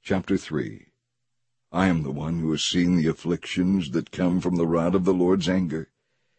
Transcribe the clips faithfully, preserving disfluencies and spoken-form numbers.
Chapter three. I am the one who has seen the afflictions that come from the rod of the Lord's anger.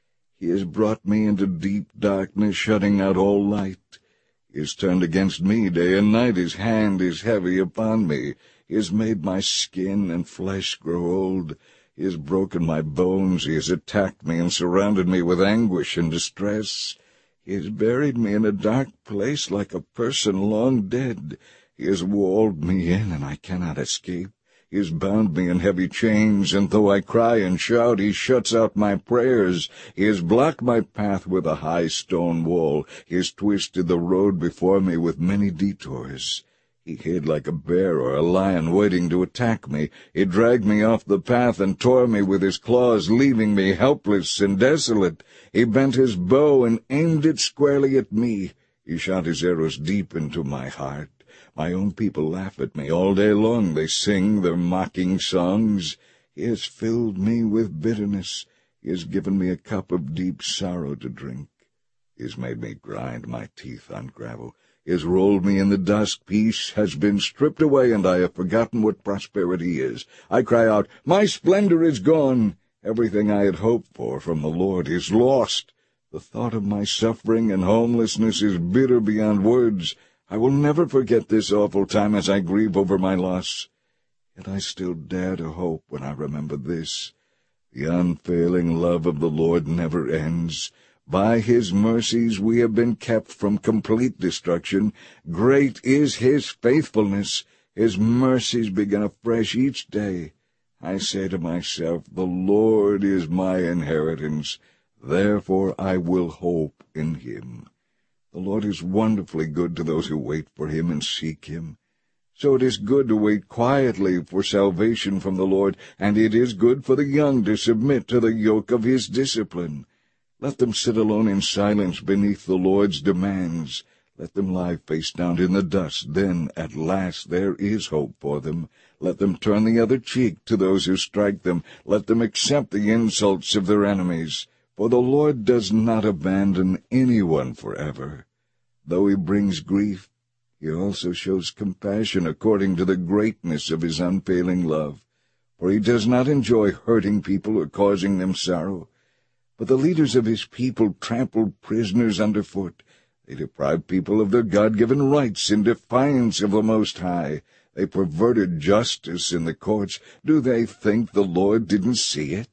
He has brought me into deep darkness, shutting out all light. He has turned against me day and night. His hand is heavy upon me. He has made my skin and flesh grow old. He has broken my bones. He has attacked me and surrounded me with anguish and distress. He has buried me in a dark place like a person long dead. He has walled me in, and I cannot escape. He has bound me in heavy chains, and though I cry and shout, he shuts out my prayers. He has blocked my path with a high stone wall. He has twisted the road before me with many detours. He hid like a bear or a lion waiting to attack me. He dragged me off the path and tore me with his claws, leaving me helpless and desolate. He bent his bow and aimed it squarely at me. He shot his arrows deep into my heart. My own people laugh at me all day long. They sing their mocking songs. He has filled me with bitterness. He has given me a cup of deep sorrow to drink. He has made me grind my teeth on gravel. He has rolled me in the dust. Peace has been stripped away, and I have forgotten what prosperity is. I cry out, my splendor is gone. Everything I had hoped for from the Lord is lost. The thought of my suffering and homelessness is bitter beyond words. I will never forget this awful time as I grieve over my loss. Yet I still dare to hope when I remember this. The unfailing love of the Lord never ends. By his mercies we have been kept from complete destruction. Great is his faithfulness. His mercies begin afresh each day. I say to myself, the Lord is my inheritance. Therefore I will hope in him. The Lord is wonderfully good to those who wait for him and seek him. So it is good to wait quietly for salvation from the Lord, and it is good for the young to submit to the yoke of his discipline. Let them sit alone in silence beneath the Lord's demands. Let them lie face down in the dust. Then, at last, there is hope for them. Let them turn the other cheek to those who strike them. Let them accept the insults of their enemies. For the Lord does not abandon anyone forever. Though he brings grief, he also shows compassion according to the greatness of his unfailing love. For he does not enjoy hurting people or causing them sorrow. But the leaders of his people trampled prisoners underfoot. They deprived people of their God-given rights in defiance of the Most High. They perverted justice in the courts. Do they think the Lord didn't see it?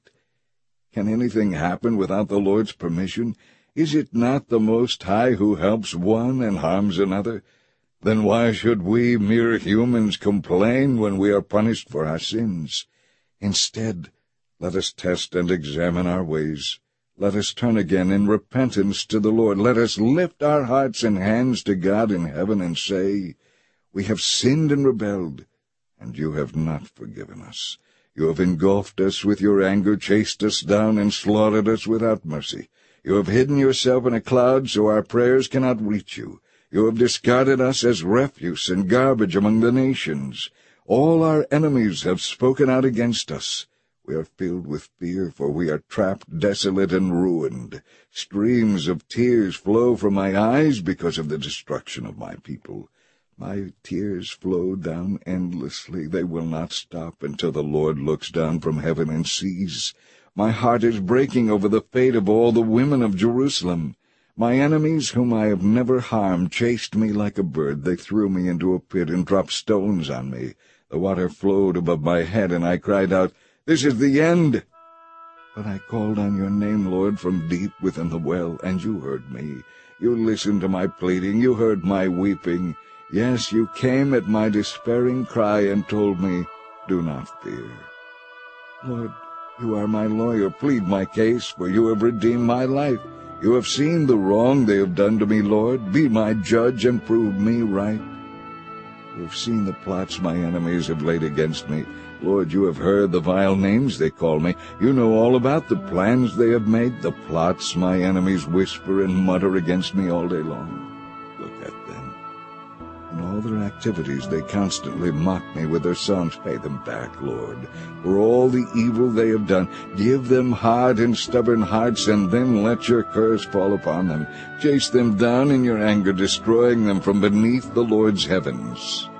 Can anything happen without the Lord's permission? Is it not the Most High who helps one and harms another? Then why should we mere humans complain when we are punished for our sins? Instead, let us test and examine our ways. Let us turn again in repentance to the Lord. Let us lift our hearts and hands to God in heaven and say, we have sinned and rebelled, and you have not forgiven us. You have engulfed us with your anger, chased us down, and slaughtered us without mercy. You have hidden yourself in a cloud so our prayers cannot reach you. You have discarded us as refuse and garbage among the nations. All our enemies have spoken out against us. We are filled with fear, for we are trapped, desolate, and ruined. Streams of tears flow from my eyes because of the destruction of my people. My tears flow down endlessly. They will not stop until the Lord looks down from heaven and sees. My heart is breaking over the fate of all the women of Jerusalem. My enemies, whom I have never harmed, chased me like a bird. They threw me into a pit and dropped stones on me. The water flowed above my head, and I cried out, this is the end. But I called on your name, Lord, from deep within the well, and you heard me. You listened to my pleading. You heard my weeping. Yes, you came at my despairing cry and told me, do not fear. Lord, you are my lawyer. Plead my case, for you have redeemed my life. You have seen the wrong they have done to me, Lord. Be my judge and prove me right. You have seen the plots my enemies have laid against me. Lord, you have heard the vile names they call me. You know all about the plans they have made, the plots my enemies whisper and mutter against me all day long. Look at them. In all their activities they constantly mock me with their songs. Pay them back, Lord, for all the evil they have done. Give them hard and stubborn hearts, and then let your curse fall upon them. Chase them down in your anger, destroying them from beneath the Lord's heavens.